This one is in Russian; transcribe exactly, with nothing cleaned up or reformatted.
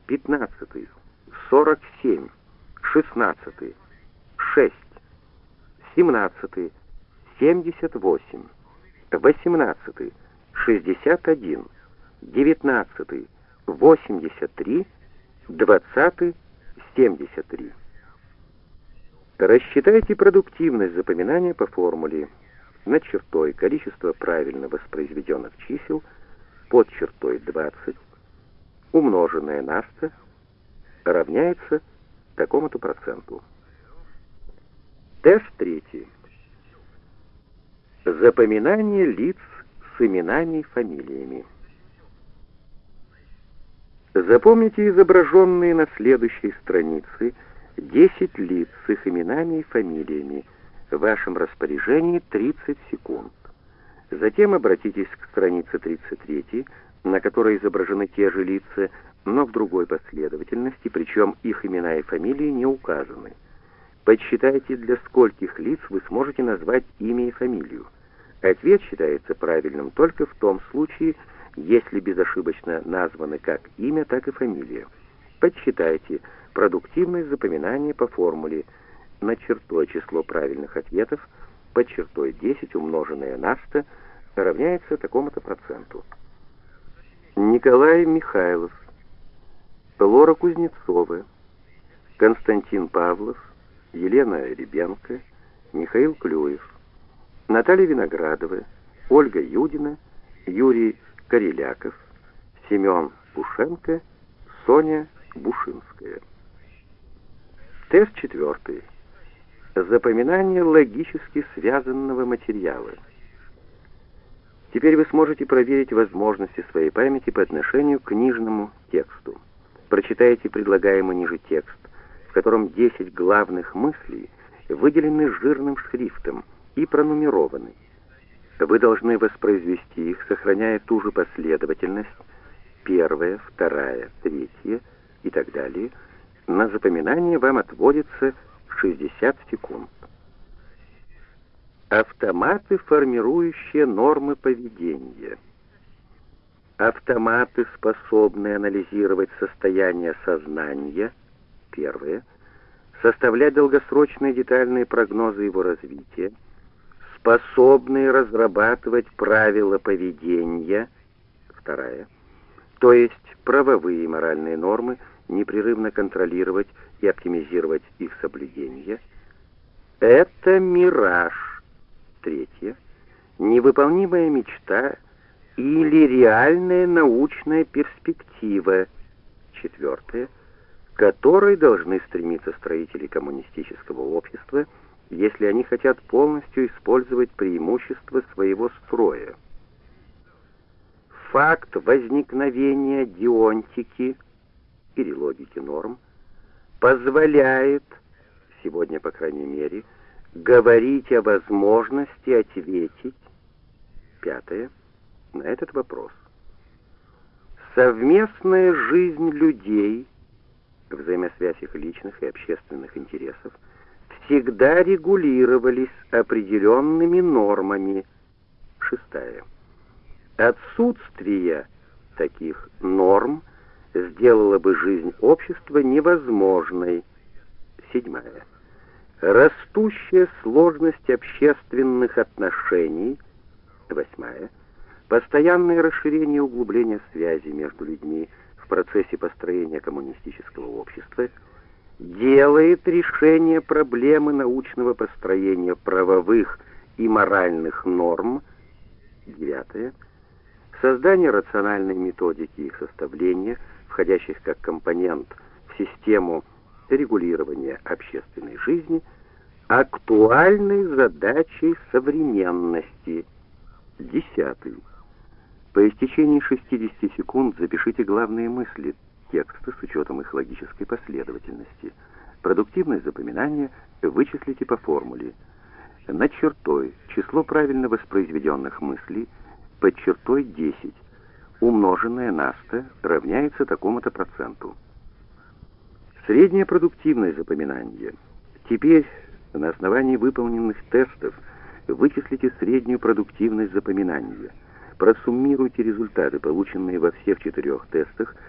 пятнадцатый, сорок семь, шестнадцатый, шесть, семнадцатый, семьдесят восемь, восемнадцатый, шестьдесят один, девятнадцатый, восемьдесят три, двадцатый, семьдесят три. Рассчитайте продуктивность запоминания по формуле: над чертой количество правильно воспроизведенных чисел, под чертой двадцать, умноженное на сто, равняется такому-то проценту. Тест третий. Запоминание лиц с именами и фамилиями. Запомните изображенные на следующей странице десять лиц с их именами и фамилиями. В вашем распоряжении тридцать секунд. Затем обратитесь к странице тридцать три, на которой изображены те же лица, но в другой последовательности, причем их имена и фамилии не указаны. Подсчитайте, для скольких лиц вы сможете назвать имя и фамилию. Ответ считается правильным только в том случае, если безошибочно названы как имя, так и фамилия. Подсчитайте продуктивность запоминания по формуле: над чертой число правильных ответов, под чертой десять умноженное на сто равняется такому-то проценту. Николай Михайлов, Лора Кузнецова, Константин Павлов, Елена Ребенко, Михаил Клюев, Наталья Виноградова, Ольга Юдина, Юрий Кореляков, Семен Пушенко, Соня Бушинская. Тест четвертый. Запоминание логически связанного материала. Теперь вы сможете проверить возможности своей памяти по отношению к книжному тексту. Прочитайте предлагаемый ниже текст, в котором десять главных мыслей выделены жирным шрифтом и пронумерованы. Вы должны воспроизвести их, сохраняя ту же последовательность: первая, вторая, третья и так далее. На запоминание вам отводится шестьдесят секунд. Автоматы, формирующие нормы поведения. Автоматы, способные анализировать состояние сознания, первое, составлять долгосрочные детальные прогнозы его развития, способные разрабатывать правила поведения, вторая, то есть правовые и моральные нормы, непрерывно контролировать и оптимизировать их соблюдение. Это мираж, третье, невыполнимая мечта или реальная научная перспектива, четвертое, к которой должны стремиться строители коммунистического общества, если они хотят полностью использовать преимущества своего строя. Факт возникновения дионтики или логики норм позволяет, сегодня по крайней мере, говорить о возможности ответить, пятое, на этот вопрос. Совместная жизнь людей, взаимосвязь их личных и общественных интересов, всегда регулировались определенными нормами, шестая. Отсутствие таких норм сделало бы жизнь общества невозможной, седьмая. Растущая сложность общественных отношений, восьмая. Постоянное расширение и углубление связи между людьми в процессе построения коммунистического общества делает решение проблемы научного построения правовых и моральных норм, девятое. Создание рациональной методики их составления, входящих как компонент в систему регулирования общественной жизни, актуальной задачей современности, десятый. По истечении шестидесяти секунд запишите главные мысли текста с учетом их логической последовательности. Продуктивность запоминания вычислите по формуле: над чертой число правильно воспроизведенных мыслей, под чертой десять, умноженное на сто, равняется такому-то проценту. Средняя продуктивность запоминания. Теперь на основании выполненных тестов вычислите среднюю продуктивность запоминания. Просуммируйте результаты, полученные во всех четырех тестах,